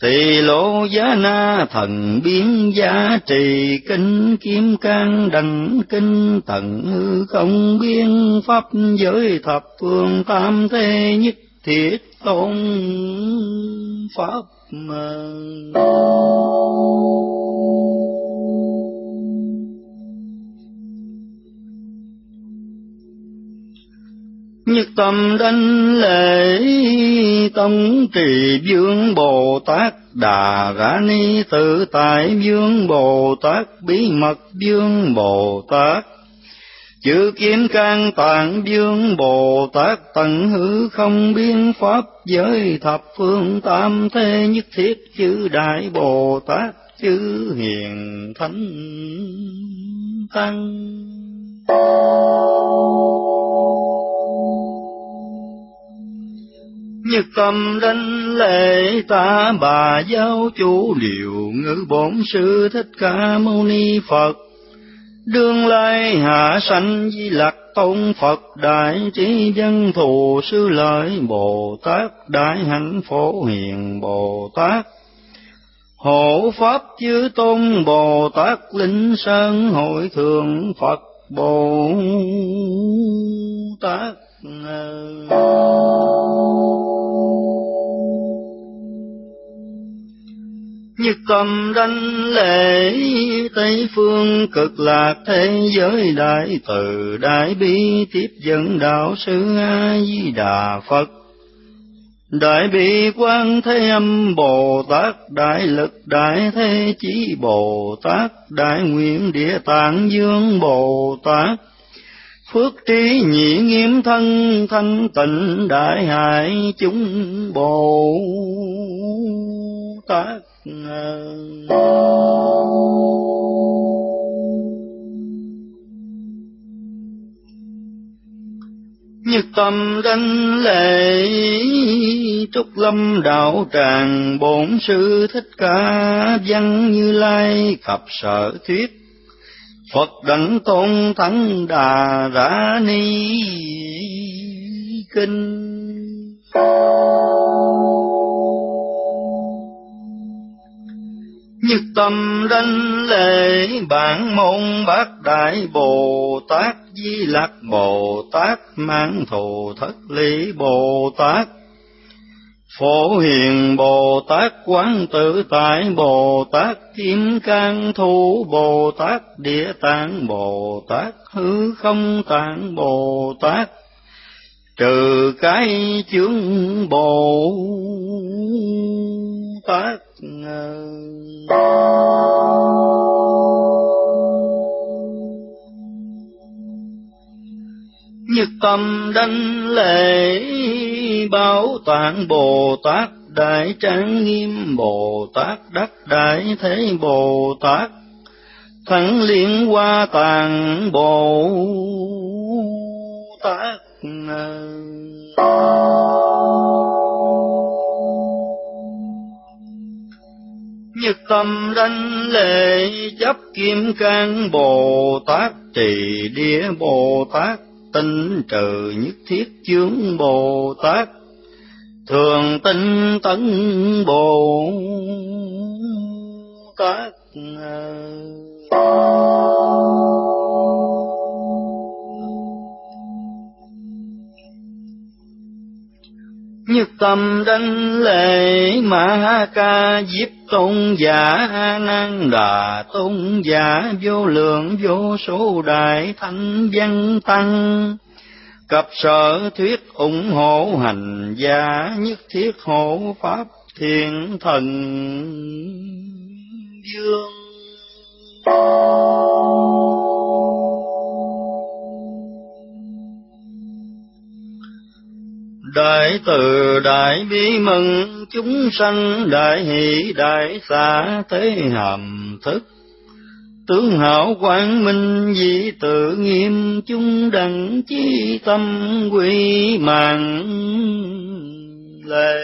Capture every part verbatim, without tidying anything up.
Tỳ lô giá na thần biến giá trì, kinh kim cang đẳng kinh tận hư không biên, pháp giới thập phương tam thế nhất thiết tôn pháp. Nhất tâm đảnh lễ tông trì vương Bồ Tát, Đà Rã Ni tự tại vương Bồ Tát, bí mật vương Bồ Tát, chư kim cang tạng vương Bồ Tát, tận hư không biên, pháp giới thập phương tam thế nhất thiết chư đại Bồ Tát, chư hiền thánh tăng. Nhất tâm đảnh lễ Ta Bà giáo chủ điều ngữ bổn sư Thích Ca Mâu Ni Phật, đương lai hạ sanh Di Lặc Tôn Phật, đại trí dân thù sư lợi Bồ Tát, đại hạnh phổ hiền Bồ Tát, hộ pháp chư tôn Bồ Tát, linh sơn hội thượng Phật Bồ Tát. Nhất tâm đảnh lễ Tây phương cực lạc thế giới đại từ đại bi, tiếp dẫn đạo sư A Di Đà Phật, đại bi Quan Thế Âm Bồ Tát, đại lực đại thế chí Bồ Tát, đại nguyện địa tạng vương Bồ Tát, phước trí nhị nghiêm thân thanh tịnh đại hải chúng Bồ Tát. Nhất tâm đảnh lễ Trúc Lâm đạo tràng bổn sư Thích Ca Văn Như Lai, khập sở thuyết Phật đảnh tôn thắng Đà Rã Ni kinh. Nhất tâm đảnh lễ Bản môn Bát Đại Bồ Tát, Di Lặc Bồ Tát, Mãn Thù Thất Lý Bồ Tát, Phổ Hiền Bồ Tát, Quán Tự Tại Bồ Tát, Kim Cang Thủ Bồ Tát, Địa Tạng Bồ Tát, Hư Không Tạng Bồ Tát, trừ cái chướng Bồ Tát. Nhất tâm đảnh lễ Bảo Tạng Bồ Tát, Đại Trang Nghiêm Bồ Tát, Đắc Đại Thế Bồ Tát, Thắng Liên Hoa Tạng Bồ Tát. Nhất tâm đảnh lễ Chấp Kim Cang Bồ Tát, Trì Địa Bồ Tát, Tinh trừ nhất thiết chướng Bồ Tát, Thường tinh tấn Bồ Tát. Nhất tâm đảnh lễ Ma Ha Ca Diếp Tôn giả, A Nan Đà Tôn giả, vô lượng vô số đại thánh văn tăng, cập sở thuyết ủng hộ hành giả, nhất thiết hộ pháp thiện thần vương. Đại từ đại bi mừng chúng sanh, đại hỷ đại xá thế hàm thức, tướng hảo quang minh dị tự nghiêm, chúng đẳng chi tâm quy mạng lễ.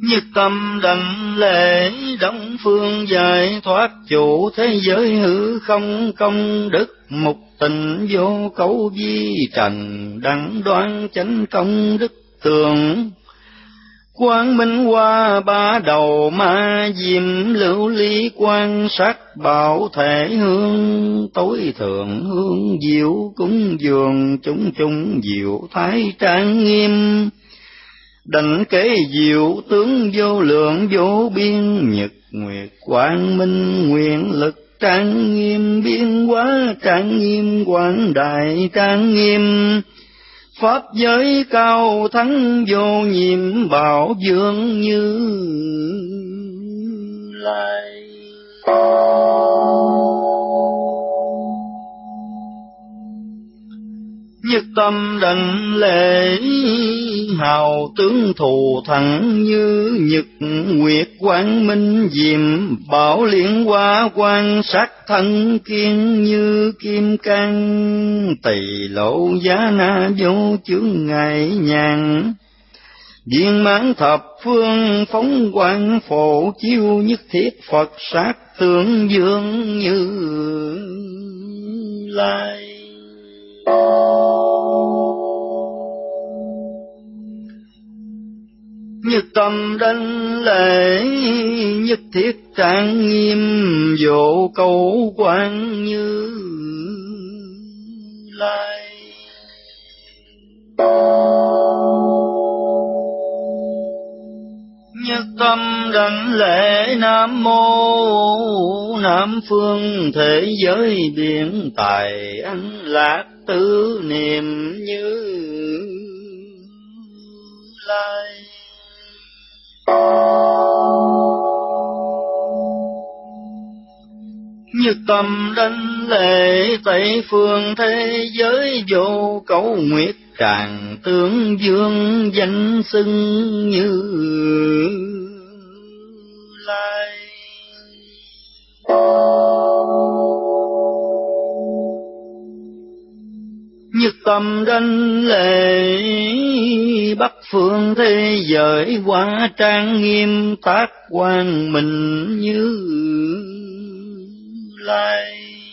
Nhất tâm đảnh lễ đông phương giải thoát chủ thế giới hư không công đức mục tình vô cấu vi trần đẳng đoan chánh công đức tường quang minh hoa ba đầu ma diệm lưu ly quan sát bảo thể hương tối thượng hương diệu cúng dường chúng chúng diệu thái trang nghiêm đảnh kế diệu tướng vô lượng vô biên nhật nguyệt quang minh nguyện lực trang nghiêm biến hóa trang nghiêm quảng đại trang nghiêm pháp giới cao thắng vô nhiệm bảo dương Như Lai. Nhất tâm đảnh lễ hào tướng thù thắng như nhật nguyệt quang minh diệm bảo liên hoa quan sát thân kiên như kim cang tỳ lộ giá na vô chướng ngại nhàn viên mãn thập phương phóng quang phổ chiếu nhất thiết Phật sát tướng dương Như Lai. Nhất tâm đảnh lễ nhất thiết trang nghiêm vô cầu quang Như Lai. Nhất tâm đảnh lễ Nam mô Nam phương thế giới biển tài anh lạc tứ niệm Như Lai. Nhất tâm đảnh lễ Tây phương thế giới vô cấu nguyệt tràng tướng dương danh xưng Như Lai. Nhất tâm đảnh lễ Bắc phương thế giới hóa trang nghiêm tác quang minh Như Lai.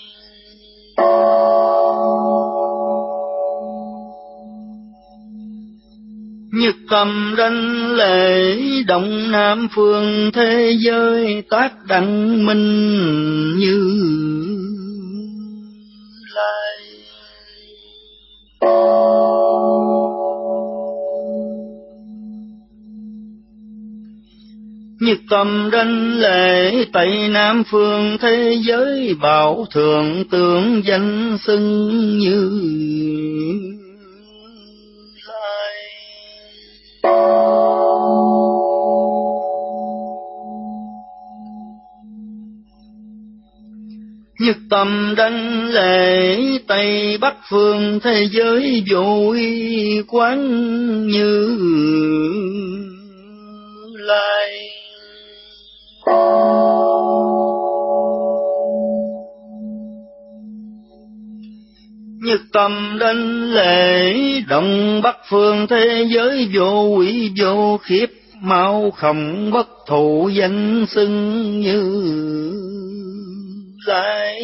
Nhất tâm đảnh lễ Đông Nam phương thế giới tác đăng minh Như Lai. Nhất tâm đảnh lễ Tây Nam phương thế giới bảo thượng tượng danh xưng Như Lai. Nhất tâm đảnh lễ Tây Bắc phương thế giới vô uy quán Như Lai. Nhất tâm đảnh lễ Đông Bắc phương thế giới vô quỷ vô khiếp mau không bất thụ danh xưng Như Lai.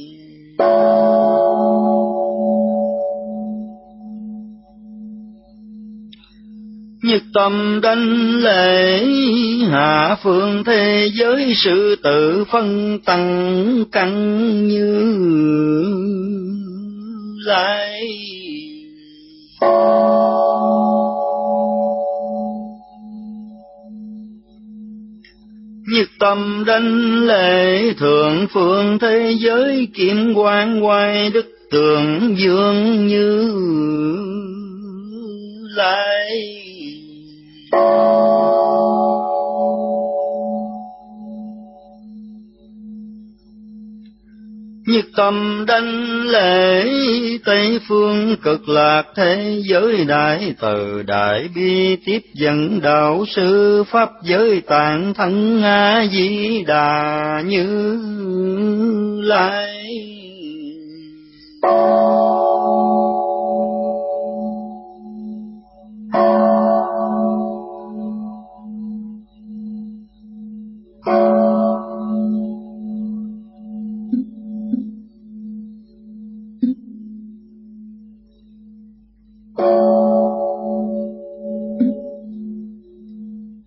Nhất tâm đảnh lễ Hạ phương thế giới sự tự phân tăng căn Như Lai. Nhất tâm đảnh lễ Thượng phương thế giới kim quang oai đức tường dương Như Lai. Nhất tâm đảnh lễ Tây phương cực lạc thế giới đại từ đại bi tiếp dẫn đạo sư pháp giới tạng thân A Di Đà Như Lai.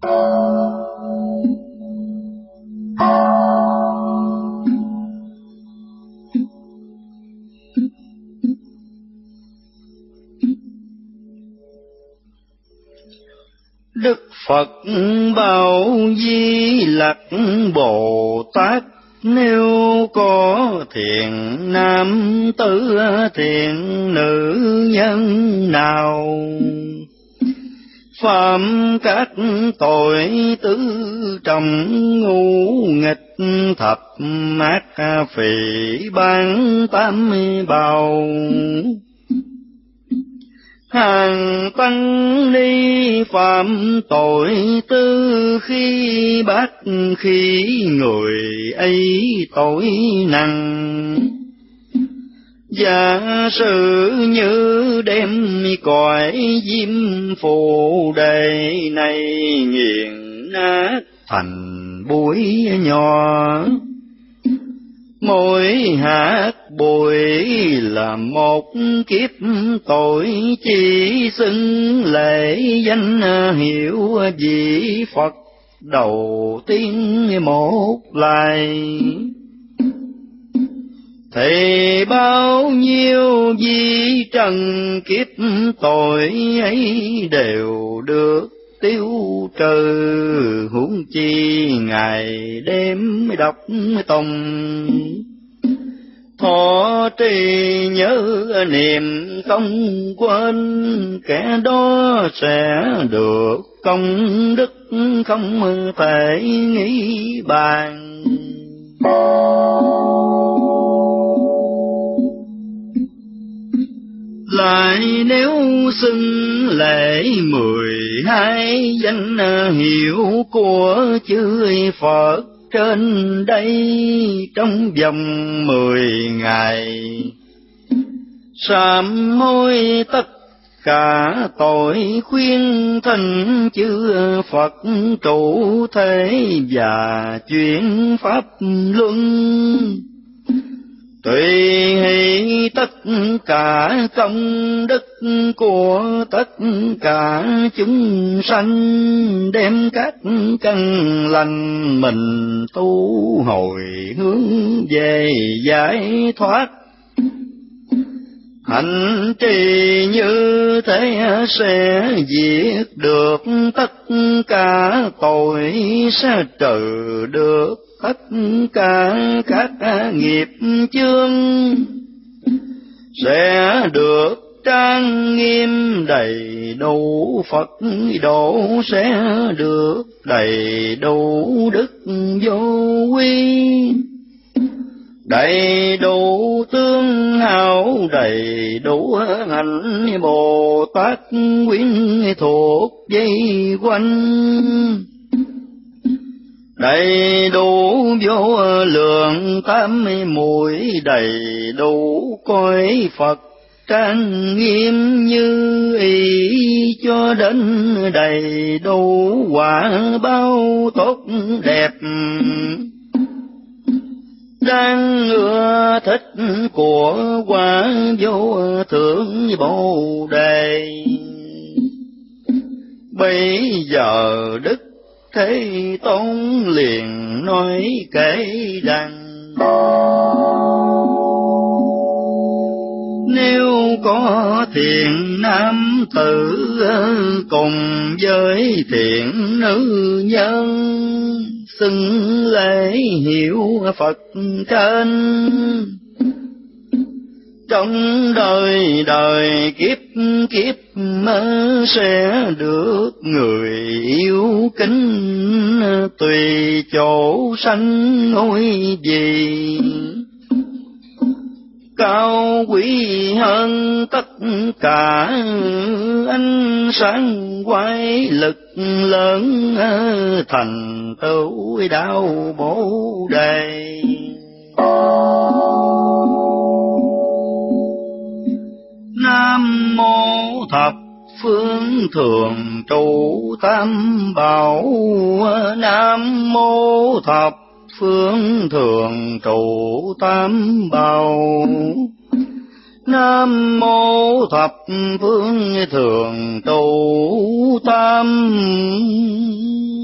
Đức Phật Bảo Di Lặc Bồ Tát, nếu có thiện nam tử thiện nữ nhân nào phạm các tội tứ trọng ngũ nghịch thập ác phỉ ban tam bào, hàng tăng ni phạm tội tư khi bát khi người ấy tội nặng. Giả sử như đem cõi diêm phù đề này nghiền nát thành bụi nhỏ, mỗi hạt bụi là một kiếp tội, chỉ xưng lễ danh hiệu vị Phật đầu tiên một lại. Thì bao nhiêu vi trần kiếp tội ấy đều được tiêu trừ, huống chi ngày đêm đọc tùng thọ trì nhớ niệm không quên, kẻ đó sẽ được công đức không thể nghĩ bàn. Lại nếu xưng lễ mười hai danh hiệu của chư Phật trên đây trong vòng mười ngày, sám hối tất cả tội, khuyên thành chư Phật trụ thế và chuyển pháp luân. Tùy hỷ tất cả công đức của tất cả chúng sanh, đem các căn lành mình tu hồi hướng về giải thoát. Hành trì như thế sẽ diệt được tất cả tội, sẽ trừ được tất cả các nghiệp chướng, sẽ được trang nghiêm đầy đủ Phật độ, sẽ được đầy đủ đức vô quy, đầy đủ tương hảo, đầy đủ hạnh Bồ Tát quyến thuộc dây quanh, đầy đủ vô lượng tám muội, đầy đủ cõi Phật trang nghiêm như ý, cho đến đầy đủ quả bao tốt đẹp. Đang ưa thích của quả vô thượng Bồ Đề, bây giờ Đức Thế Tôn liền nói kể rằng: nếu có thiện nam tử cùng với thiện nữ nhân, xưng lễ hiệu Phật trên, trong đời đời kiếp kiếp mơ sẽ được người yêu kính, tùy chỗ sanh ngôi vị, cao quý hơn tất cả ánh sáng quái lực lớn, thành tựu đạo Bồ Đề. Nam mô thập phương thường trụ tam bảo, Nam mô thập phương thường trụ tam bảo, Nam mô thập phương thường trụ tam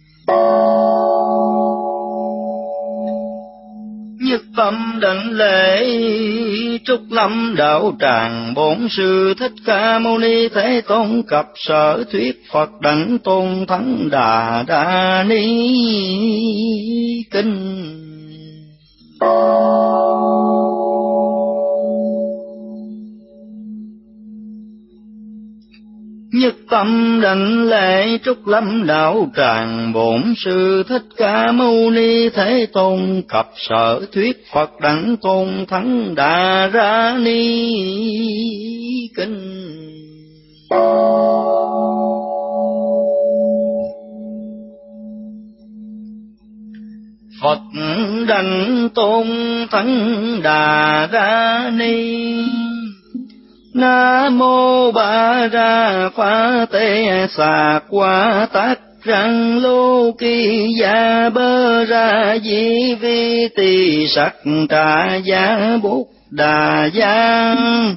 Nhất tâm đảnh lễ trúc lâm đạo tràng, bổn sư Thích Ca Mâu Ni Thế Tôn cập sở thuyết Phật đảnh tôn thắng Đà Đa Ni kinh. Nhất tâm đảnh lễ trúc lâm đạo tràng, bổn sư Thích Ca Mâu Ni Thế Tôn cập sở thuyết Phật đảnh tôn thắng Đà Ra Ni kinh. Phật đảnh tôn thắng Đà Ra Ni. Nam mô Ba Ra Phá Tê Xà Qua Tát Răng Lô Kỳ Gia Bơ Ra Di Vi Tỳ Sắc Trà Gia Bút Đà Gia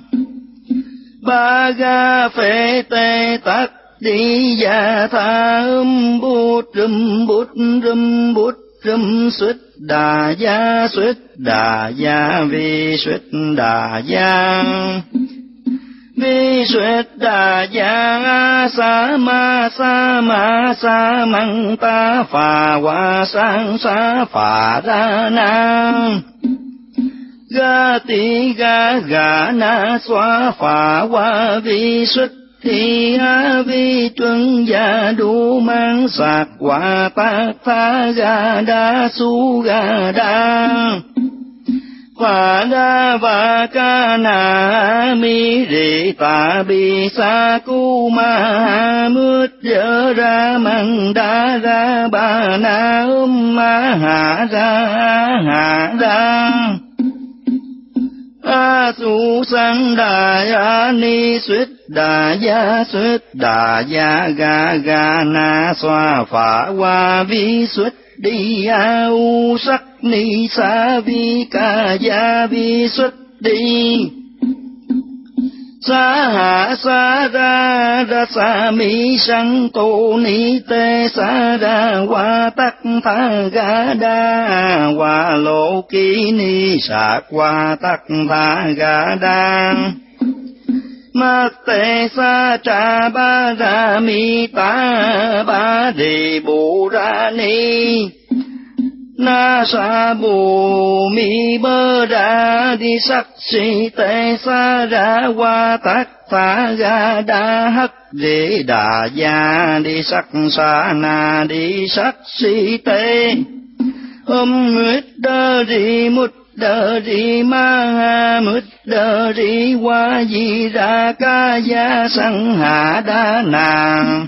Ba Ga Phê Tê Tát Đi Gia Tha Um Bút Rum Bút Rum Bút Rum Xuất Đà Gia Xuất Đà Gia Vi Xuất Đà Gia Vi Xuất Đà Gia Sa Ma Sa Ma Sa Măng Ta Phà Hoa Sang Sa Phà Ra Na Ga Ti Ga Ga Na Xoa Phà Hoa Vi Xuất Thi A Vi Tuân Gia Đu Mang Sạc Hoa Tác Tha Ga Đa Su Ga Đa Phà Đa Va Ca Na Mi Rì Tà Bi Sa Cu Ma Mướt Dơ Ra Măng Đa Ra Ba Na Um Ma Hạ Ra Hạ Ra A Su Sang Đà Ya Ni Xuất Đà Ya Xuất Đà Ya Ga Ga Na Xoa Phà Hoa Vi Xuất Đi A U Sắc Ni Sa Vi Ca Gia Vi Xuất Đi Sa Hạ Sa Ra Ra Sa Mi Sang Tô Ni Tê Sa Ra Hoa Tắc Tha Ga Đa Hoa Lô Ki Ni Sạc Hoa Tắc Tha Ga Đa Ma Tê Sa Trà Ba Ra Mi Ta Ba Đề Bồ Ra Ni Na Sa Bồ Mi Bơ Ra Đi Sắc Si Tê Sa Ra Hoa Tát Tha Ga Đa Hắc Đề Đà Gia Đi Sắc Sa Na Đi Sắc Si Tê Âm Nguyết Đơ Đi Mút Đơ Đi Ma Ha Mút Đơ Đi Hoa Di Ra Ca Gia Sang Hạ Đa Nàng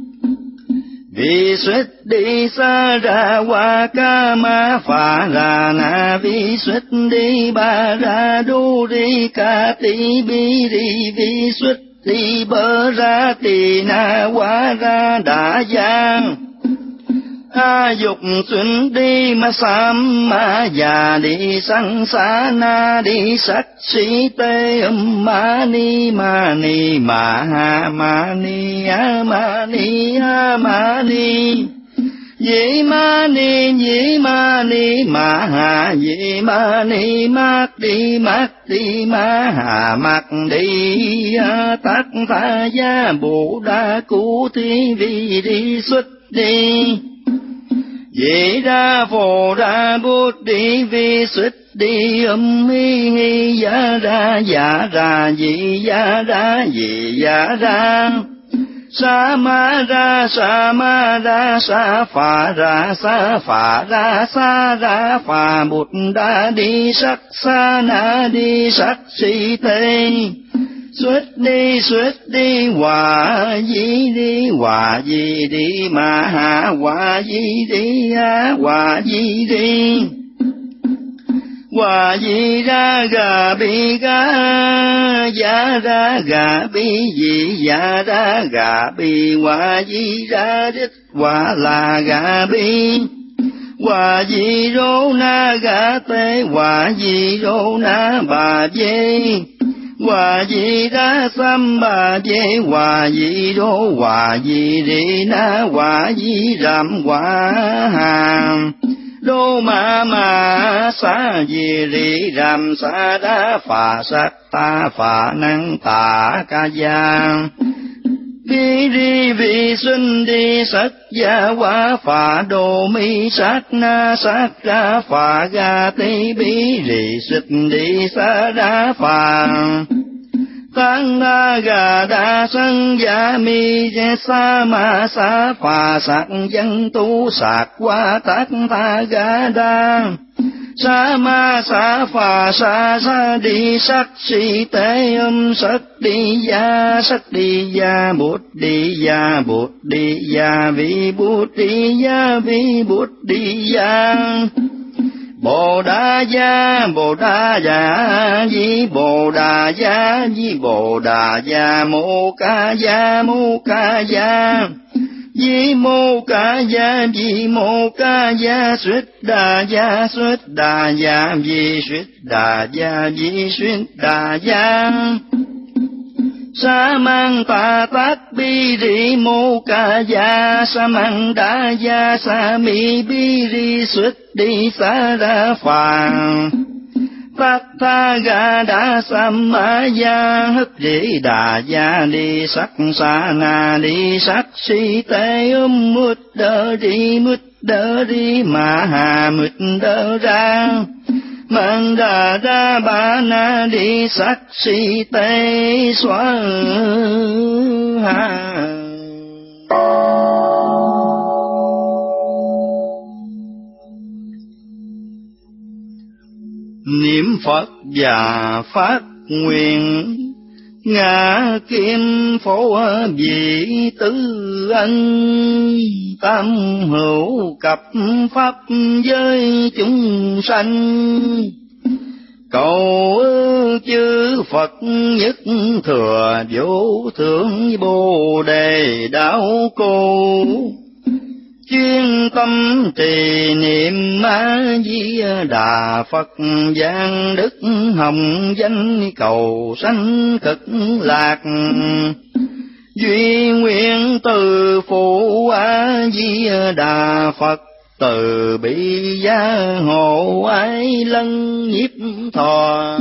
Vi Xuất Đi Sa Ra Hoa Ca Ma Phà Ra Na Vi Xuất Đi Ba Ra Đu Đi Ca Ti Bi Ri Vi Xuất Đi Bơ Ra Tỳ Na Hoa Ra Đà Giang A Dục Xuân Đi Ma Sam Ma Già Đi Sang Sa Na Đi Sắc Si Tê Um Ma Ni Ma Ni Ma Ha Ma Ni A Ma Ni A Ma Ni Di Ma Ni Di Ma Ni Ma Ha Di Ma Ni Mát Đi Mát Đi Ma Ha Mát Đi A Tát Tha Gia Bồ Đà Cụ Thi Vi Đi Xuất Đi Di Đà Phổ Đà Bút Đi Vi Xuất Đi Âm Hi Hi Ya Ra Ya Ra Di Ya Ra Di Ya Ra Sa Ma Ra Sa Ma Ra Sa Phà Ra Sa Phà Ra Sa Ra Phà Bụt Đà Đi Sắc Sa Na Đi Sắc Si Tê Xuất Đi Xuất Đi Hòa Di Đi Hòa Di Đi Ma Ha Hòa Di Đi A Hòa Di Đi Hòa Di Ra Gà Bi Ga Ya Ra Gà Bi Di Ya Ra Gà Bi Hòa Di Ra Đích Hòa là Gà Bi Hòa Di Rô Na Gà Tê Hòa Di Rô Na Bà Dê Hòa di đa sam ba dê hòa di đô hòa di rị na hòa di ram hòa hàm đô ma ma sa di rị ram sa đa phà sát ta phà năng tạ ca giang vi ri vi xuân đi sắc gia hóa phà đô mi sát na sát ra phà ga ti bi rì xích đi sa đa phà tăng na gà đa sân gia mi sa ma sa phà sát dân tu sạc quá tác tha ga đa sa ma sa phà sa sa đi sắc si tế âm sắc đi gia sắc đi gia bút đi gia bút đi gia vi bút đi gia vi bút đi gia Bồ Đà Gia Bồ Đà Gia Di Bồ Đà Gia Di Bồ Đà Gia Mô Ca Gia Mô Ca Gia Di Mô Ca Gia Di Mô Ca Gia Suyết Đà Gia Suyết Đà Gia Di Suyết Đà Gia Di Suyết Đà Gia Sa mang ta tác bi ri mô ca gia sa mang đa gia sa mi bi ri xuất đi sa ra phàng tác tha ga đa sam ma gia hất rỉ đà gia đi sắc sa na đi sắc si tế um mút đơ đi mút đơ đi ma hà mút đơ ra mang đà đa ba na đi sắc si tế xóa ha niệm Phật và phát nguyện ngã kim phổ vị tứ ân tam hữu cập pháp giới chúng sanh cầu chư Phật nhất thừa vô thượng bồ đề đạo cô chuyên tâm trì niệm A Di Đà Phật giang đức hồng danh cầu sanh cực lạc duy nguyện từ phụ A Di Đà Phật từ bi gia hộ ái lân nhiếp thọ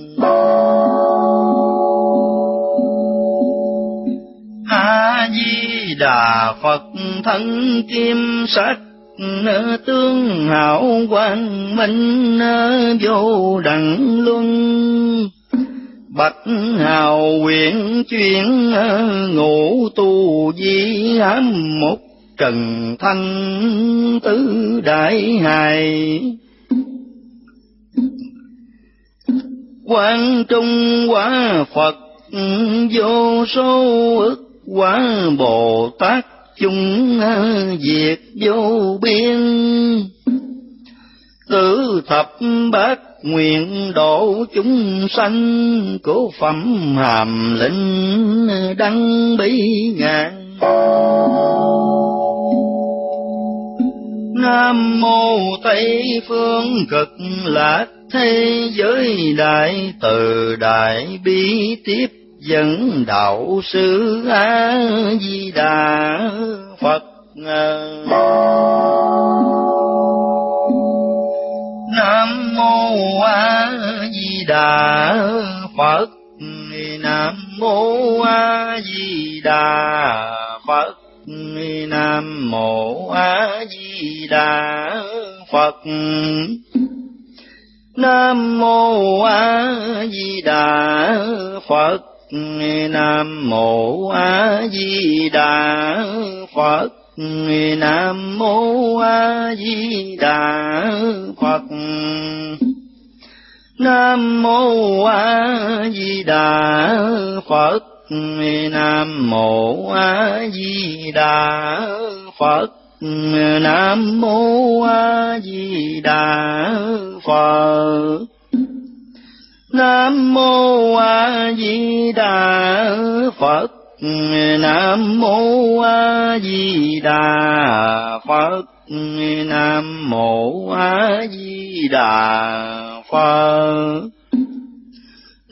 A Di Đà Phật thân kim sắc tương hảo quang minh vô đẳng luân bạch hào quyển chuyển ngũ tu di hám một trần thanh tứ đại hài quang trung quả Phật vô số ức quả Bồ Tát chúng diệt vô biên tứ thập bát nguyện độ chúng sanh cố phẩm hàm linh đăng bí ngàn Nam mô Tây phương cực lạc thế giới đại từ đại bi tiếp dẫn đạo sư A Di Đà Phật. Nam mô A Di Đà Phật. Nam mô A Di Đà Phật. Nam mô A Di Đà Phật. Nam mô A Di Đà Phật. Nam mô A Di Đà Phật. Nam mô A Di Đà Phật. Nam mô A Di Đà Phật. Nam mô A Di Đà Phật. Nam mô A Di Đà Phật. Nam mô A Di Đà Phật. Nam mô A Di Đà Phật. Nam mô A Di Đà Phật.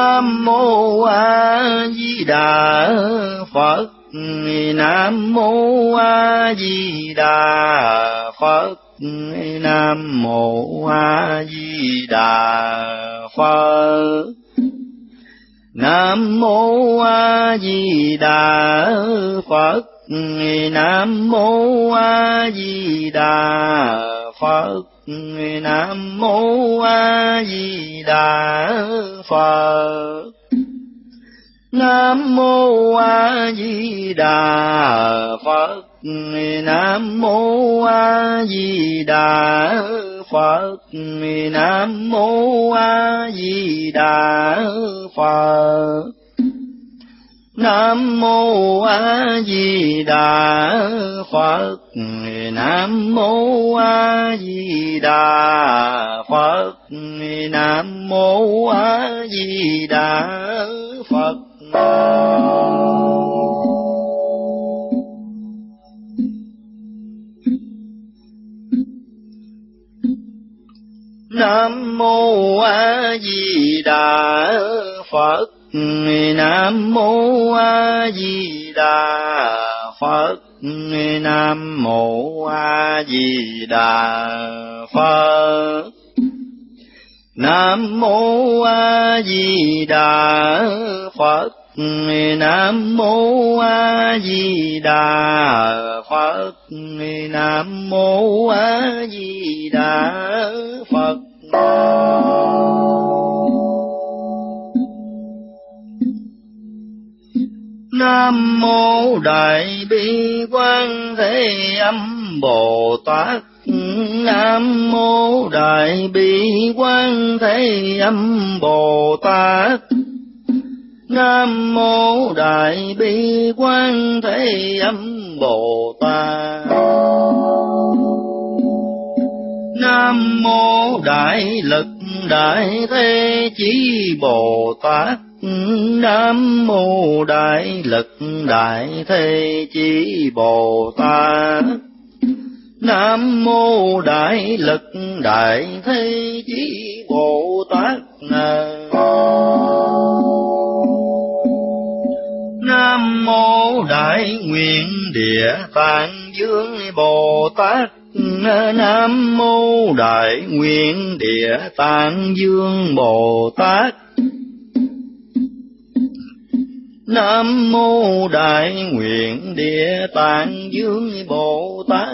Nam mô A Di Đà Phật. Nam mô A Di Đà Phật. Nam mô A Di Đà Phật. Nam mô A Di Đà Phật. Nam mô A Di Đà Phật. Nam mô A Di Đà Phật. Nam mô A Di Đà Phật. Nam mô A Di Đà Phật. Nam mô A Di Đà Phật. Nam mô A Di Đà Phật. Nam mô A Di Đà Phật. Nam mô A Di Đà Phật. Nam mô A Di Đà Phật. Nam mô A Di Đà Phật. Nam mô A Di Đà Phật. Nam mô A Di Đà Phật. Nam mô A Di Đà Phật. Nam mô A Di Đà Phật. Nam mô Đại Bi Quán Thế Âm Bồ Tát. Nam mô Đại Bi Quán Thế Âm Bồ Tát. Nam mô Đại Bi Quán Thế Âm Bồ Tát. Nam mô Đại Lực Đại Thế Chí Bồ Tát. Nam mô Đại Lực Đại Thế Chí Bồ Tát. Nam mô Đại Lực Đại Thế Chí Bồ Tát. Nam mô Đại Nguyện Địa Tạng Dương Bồ Tát. Nam mô Đại Nguyện Địa Tạng Dương Bồ Tát. Nam mô Đại Nguyện Địa Tạng Dương Bồ Tát.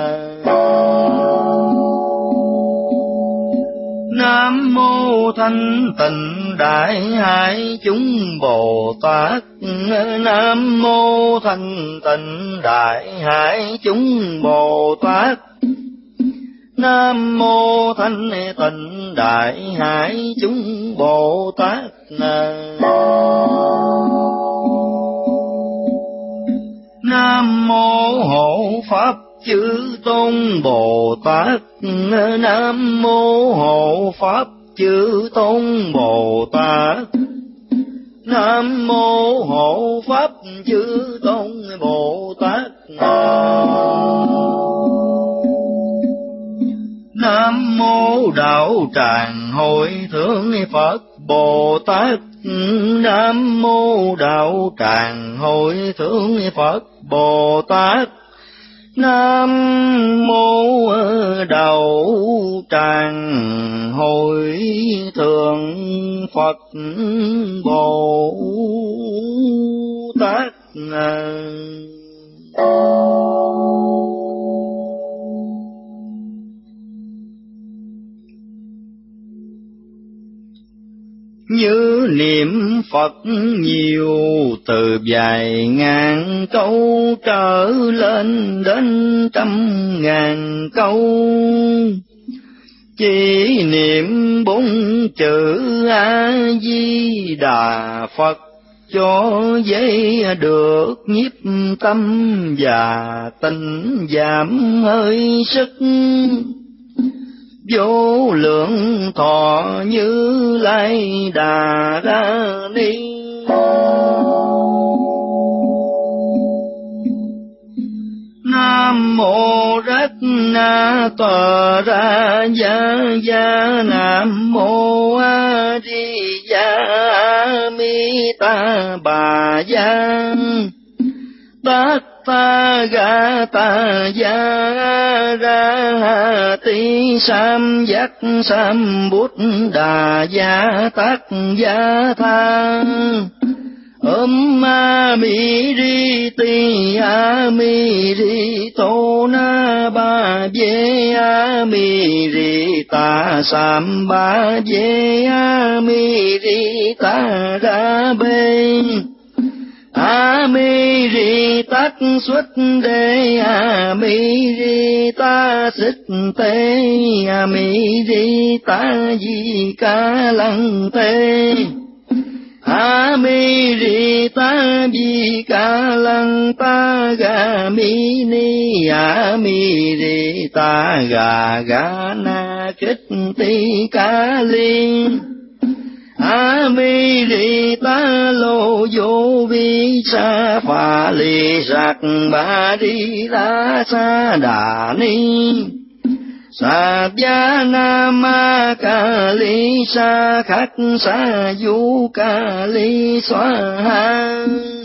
Nam mô Thanh Tịnh Đại Hải Chúng Bồ Tát. Nam mô Thanh Tịnh Đại Hải Chúng Bồ Tát. Nam mô Thanh Tịnh Đại Hải Chúng Bồ Tát. Nam mô Hộ Pháp Chư Tôn Bồ Tát. Nam mô Hộ Pháp Chư Tôn Bồ Tát. Nam mô Hộ Pháp Chư Tôn Bồ Tát. Nam mô Đạo Tràng Hội Thượng Phật Bồ Tát. Nam mô Đạo Tràng Hội Thượng Phật Bồ Tát. Nam mô Đạo Tràng Hội Thượng Phật Bồ Tát. Như niệm Phật nhiều từ vài ngàn câu trở lên đến trăm ngàn câu. Chỉ niệm bốn chữ A Di Đà Phật cho dễ được nhiếp tâm và tình giảm hơi sức. Vô lượng thọ Như Lai Đà La Ni. Nam mô Rát Na Tòa Ra Gia Gia. Nam mô A Di Đà Mi Ta Bà Gia. Tát Ta Ga Ta Gia Ra Ha Ti Sam Giác Sam Bút Đà Gia Tát Gia Tha. Om Ma Mi Ri Ti A Mi Ri Tô Na Ba Dê A Mi Ri Ta Sam Ba Dê A Mi Ri Ta Ra Bê. A Mi Ri Tát Xuất Đê A Mi Ri Ta Xích Tê A Mi Ri Ta Di Ca Lăng Tê. A Mi Ri Ta Di Ca Lăng Ta Ga Mi Ni A Mi Ri Ta Ga Ga Na Kích Ti Ca Liên. A Mi Ri Ta Lô Vô Vi Sa Phà Lì Sạc Ba Di Đa Sa Đà Ni. Sa Gia Nam Ma Ca Li Sa Khắc Sa Du Ca Li Xoa Ha.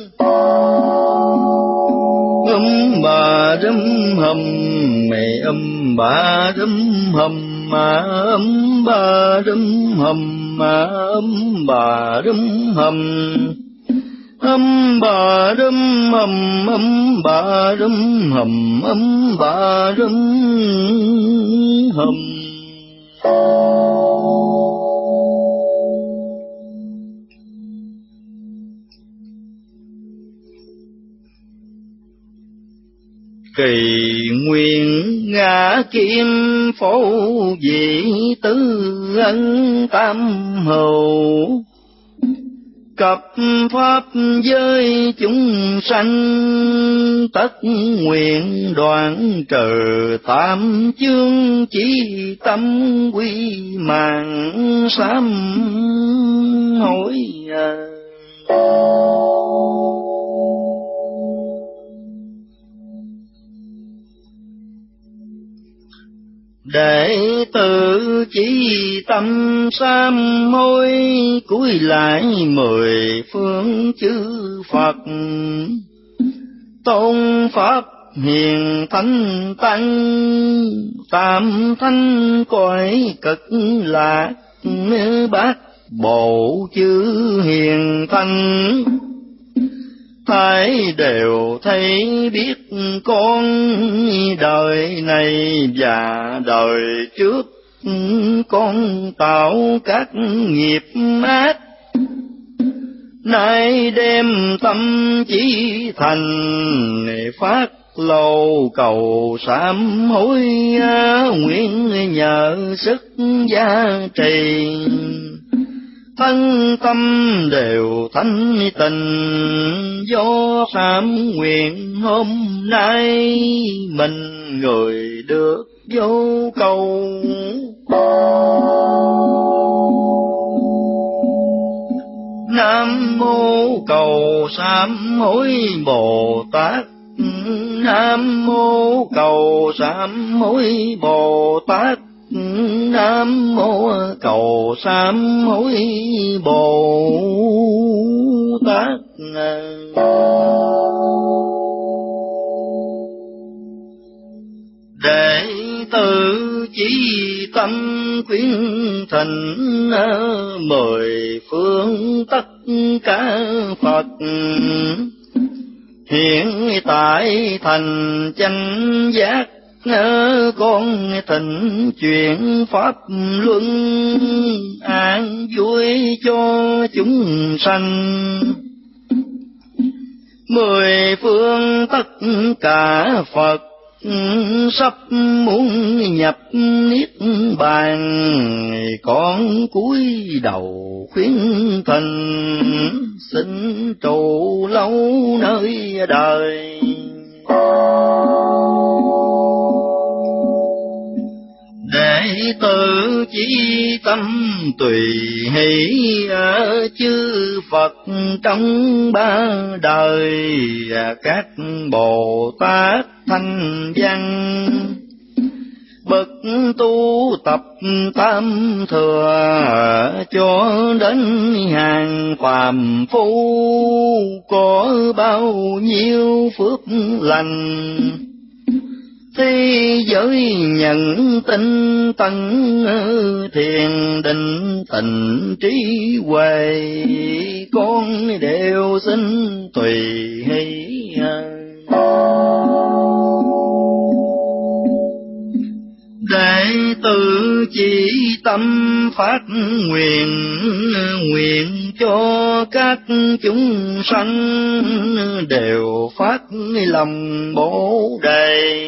Um Ba Rum Hum Mẹ Um Ba Rum Hum Ma Um Ba Rum Hum Ma Um Ba Rum Hum. Âm Ba Rum Hum Âm Ba Rum Hum Âm Ba Rum Hum. Kỳ nguyên ngã kim phổ vị tứ ân tam hầu. Cập pháp giới chúng sanh tất nguyện đoạn trừ tam chương chỉ tâm quy mạng sám hối. Đệ tử chỉ tâm sám hối, cúi lại mười phương chư Phật. Tôn pháp hiền thánh tăng, tam thanh cõi cực lạc. Bát bộ chư hiền thanh, thảy đều thấy biết con đời này và đời trước con tạo các nghiệp ác. Nay đem tâm chỉ thành phát lâu cầu sám hối, nguyện nhờ sức gia trì. Thân tâm đều thanh tịnh do sám nguyện hôm nay, mình người được vô cầu. Nam mô cầu sám hối Bồ Tát. Nam mô cầu sám hối Bồ Tát. Nam mô cầu sám hối Bồ Tát. Đệ tử chỉ tâm khuyến thịnh, mười phương tất cả Phật. Hiện tại thành chánh giác, con thịnh chuyển pháp luân. An vui cho chúng sanh, mười phương tất cả Phật. Sắp muốn nhập niết bàn, con cúi đầu khuyến thịnh. Xin trụ lâu nơi đời, để tử chí tâm tùy hỷ ở chư Phật trong ba đời, các Bồ Tát thanh văn bậc tu tập tam thừa, cho đến hàng phàm phu có bao nhiêu phước lành. Thế giới nhận tinh tấn thiền định tịnh trí huệ, con đều xin tùy hỷ. Đệ tử chỉ tâm phát nguyện, nguyện cho các chúng sanh đều phát lòng Bồ Đề.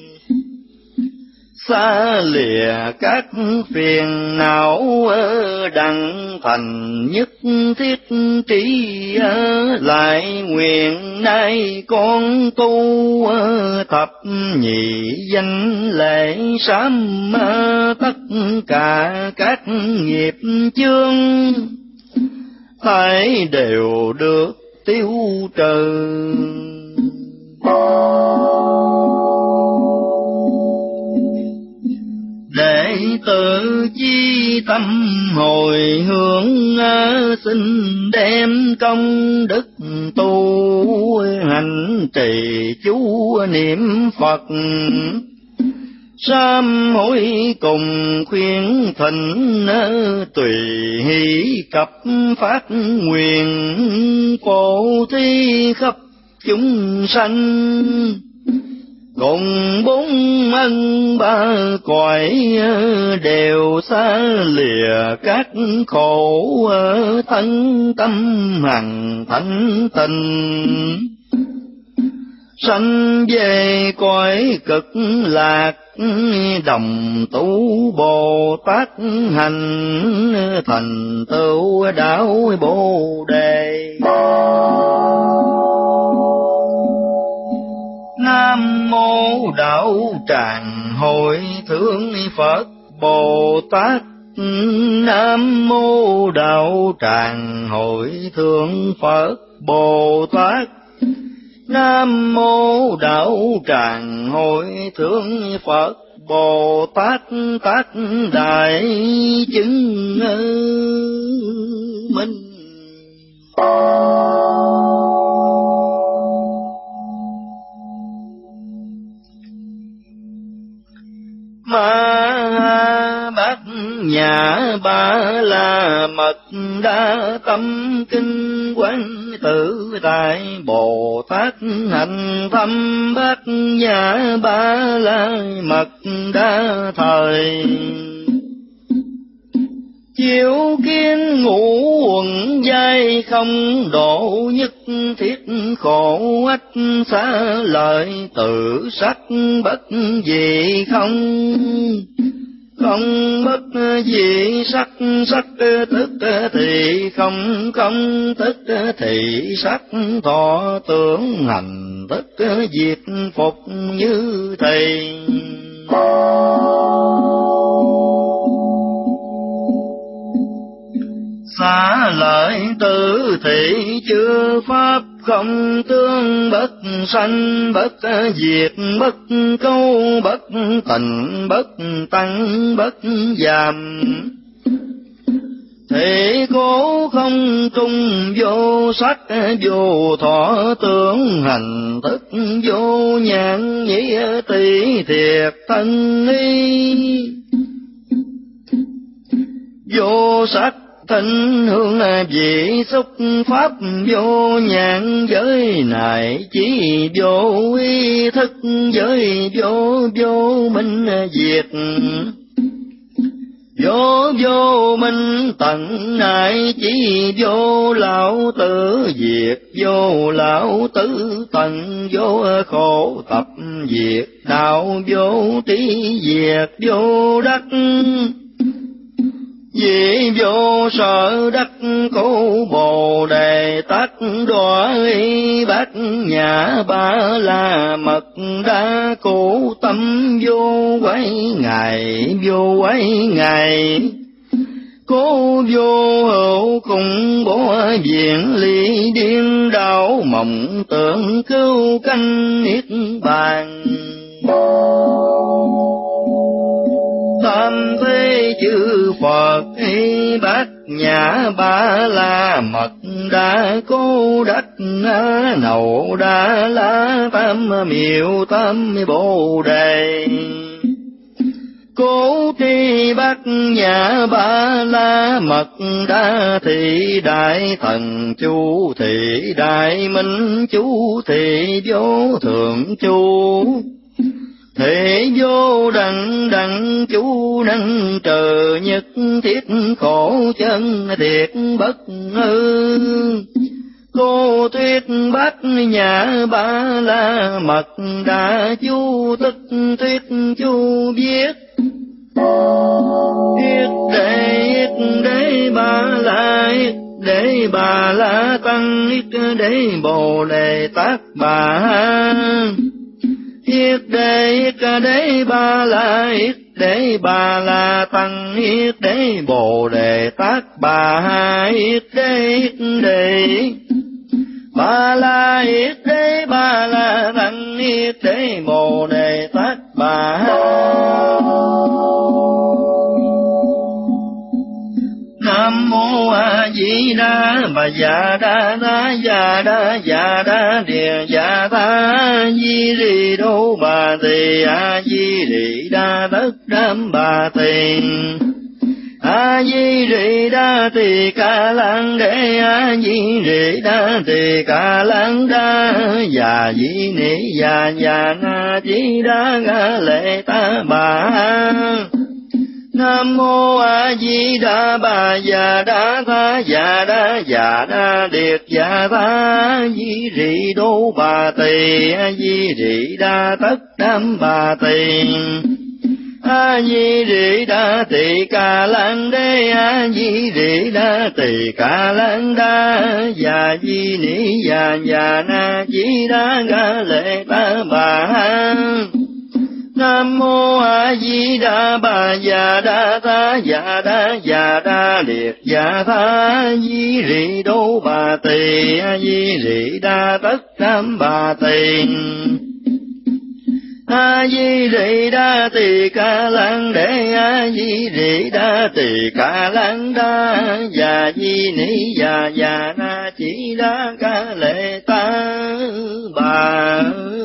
Xa lìa các phiền não đặng thành nhất thiết trí, lại nguyện nay con tu thập nhị danh lễ sám, tất cả các nghiệp chướng thảy đều được tiêu trừ. Đệ tử chí tâm hồi hướng, xin đem công đức tu hành trì chú niệm Phật. Sám hối cùng khuyên thỉnh, tùy hỷ cập phát nguyện, phổ thí khắp chúng sanh. Cùng bốn ân ba cõi đều xa lìa các khổ, thân tâm hằng thanh tịnh. Sanh về cõi cực lạc, đồng tu Bồ Tát hành, thành tựu đạo Bồ Đề. Nam mô Đạo Tràng Hội Thượng Phật Bồ Tát. Nam mô Đạo Tràng Hội Thượng Phật Bồ Tát. Nam mô Đạo Tràng Hội Thượng Phật Bồ Tát. Tác đại chứng minh. Ma Bát Nhã Ba La Mật Đa Tâm Kinh Quán Tự Tại Bồ Tát hành thâm Bát Nhã Ba La Mật Đa Thời. Chiếu kiến ngũ quần giai không độ, nhất thiết khổ ách xa lợi tự sắc bất dị không. Không bất dị sắc, sắc tức thì không, không tức thì sắc, thọ tưởng hành tức diệt phục như thầy. Xá lợi tử thị chư pháp không tương, bất sanh bất diệt, bất câu bất tịnh, bất tăng bất giảm. Thị cố không trung, vô sắc vô thọ tưởng hành thức, vô nhãn nhĩ tỷ thiệt thân y. Vô sắc thịnh hương vị xúc pháp, vô nhãn giới này chỉ vô ý thức, giới vô vô minh diệt. Vô vô minh tận này chỉ vô lão tử diệt, vô lão tử tận vô khổ tập diệt, đạo vô trí diệt vô đắc. Vì vô sở đắc cố Bồ Đề Tát đọa y bát nhã ba la mật đa cố tâm vô quấy ngài vô quấy ngài cố vô hữu cùng bố viện ly điên đảo mộng tưởng cứu canh niết bàn. Tam thế chư Phật y bát nhã ba la mật đa cố đắc nậu đa la tam miệu tam bồ đề cố tri bát nhã ba la mật đa thị đại thần chu thị đại minh chú thị vô thượng chu thế vô đẳng đẳng chú năng trời nhất thiết khổ chân thiệt bất hư cô thuyết bát nhã ba la mật đa chú tức thuyết chú viết yết đệ yết đế ba la yết đế ba la tăng yết đế bồ đề tát bà yết đế yết đế ba la yết đế ba la tăng yết đế bồ đề tát bà yết đế yết đế ba la yết đế ba la tăng yết đế bồ đề tát bà. Nam mô A Di Đà Bà Già Đa Đa Già Đa Già Đa Địa Già Đa Di Rì Đô Bà Tỳ A Di Rì Đa Tất Đam Bà Tỳ A Di Rì Đa Tỳ Ca Lang Đế A Di Rì Đa Tỳ Ca Lang Đa Già Di Ni Già Già Na Di Đa Ga Lệ Ta Bà. Nam mô A Di Đà Bà Già Đa Tha Già Đa Già Đa Điệt Già Tha Di Rì Đô Bà Tỳ A Di Rì Đa Tất Đam Bà Tỳ A Di Rì Đa Tỳ Ca Lang Đế A Di Rì Đa Tỳ Ca Lang Đa Già Di Ni Già Già Na Di Đa Ga Lệ Ta Bà. Nam mô A Di Đà Bà Già Đa Tha Già Đa Già Đa Liệt Già Tha Di Rì Đô Bà Tỳ A Di Rì Đa Tất Đam Bà Tỳ A Di Rì Đa Tỳ Ca Lang Đế A Di Rì Đa Tỳ Ca Lang Đa Già Di Ni Già Già Na Chỉ Đa Ca Lệ Ta Bà.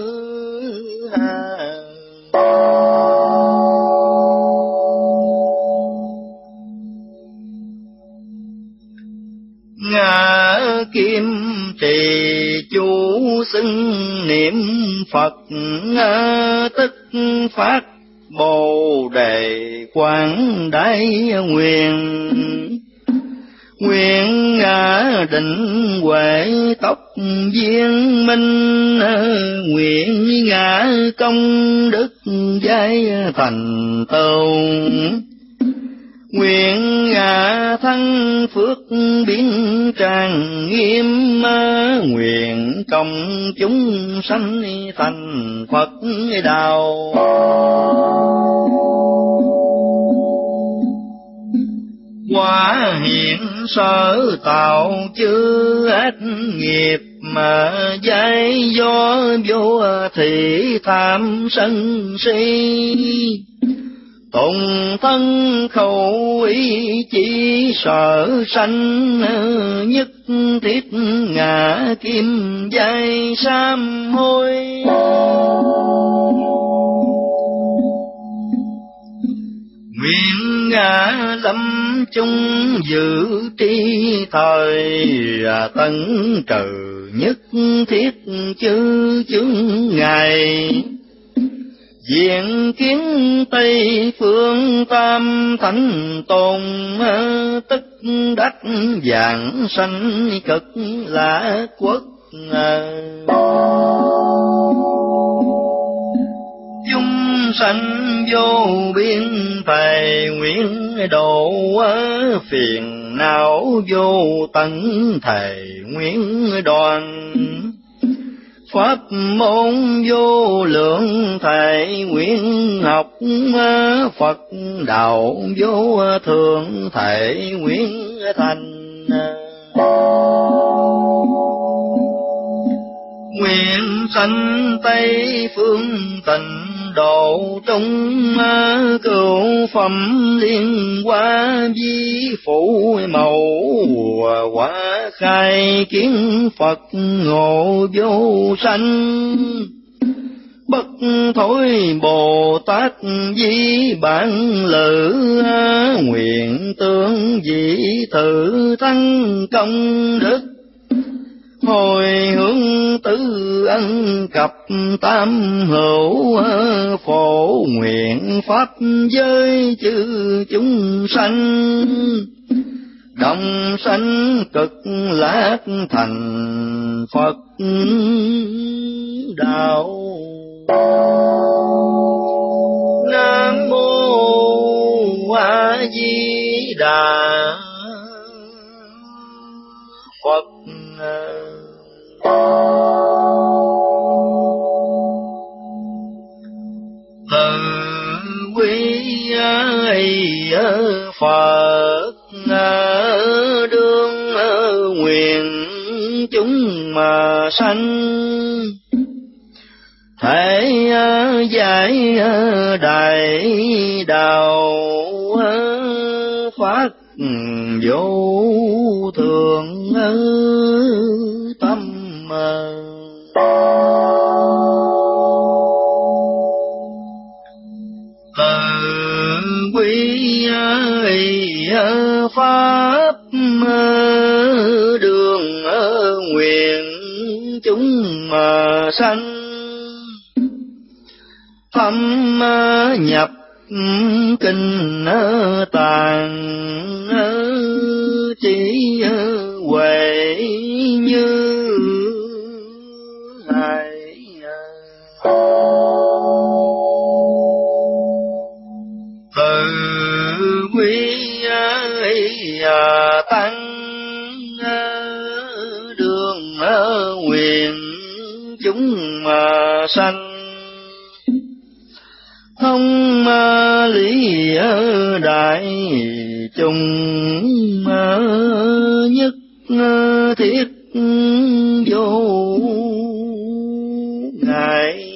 Ngã kim trì chú xưng niệm Phật tức phát Bồ Đề quảng đại nguyện nguyện ngã định huệ tóc viên minh nguyện ngã công đức giai thành tựu nguyện ngã thân phước biến tràng nghiêm nguyện công chúng sanh thành Phật đạo quả hiện sở tạo chư ác nghiệp mà giai do vô thị tham sân si tùng thân khẩu ý chỉ sợ sanh nhất thiết ngã kim giai sám hối nguyện ngã lâm chung giữ tri thời tấn trừ nhất thiết chư chướng ngài diện kiến Tây phương tam thánh tôn tức đắc vạn sanh cực lạ quốc chung sanh vô biên thầy nguyện độ phiền não vô tận thầy nguyện đoàn pháp môn vô lượng thầy nguyện học Phật đạo vô thượng thầy nguyện thành nguyện sanh Tây phương tịnh độ trung cửu phẩm liên hoa vi phụ màu quả khai kiến Phật ngộ vô sanh bất thối Bồ Tát di bản lữ nguyện tương dị tự tăng công đức hồi hướng tứ ân cập tam hữu phổ nguyện pháp giới chư chúng sanh đồng sanh cực lạc thành Phật đạo. Nam mô A Di Đà Phật. Từ quý Phật đương nguyện chúng mà sanh thể giải đại đạo phát vô thượng tâm từ quý pháp đường nguyện chúng mà sanh thâm nhập kinh tàng chỉ huệ như hải từ quý tăng đường nguyện chúng mà sanh thông lý đại chúng nhất thiết vô ngại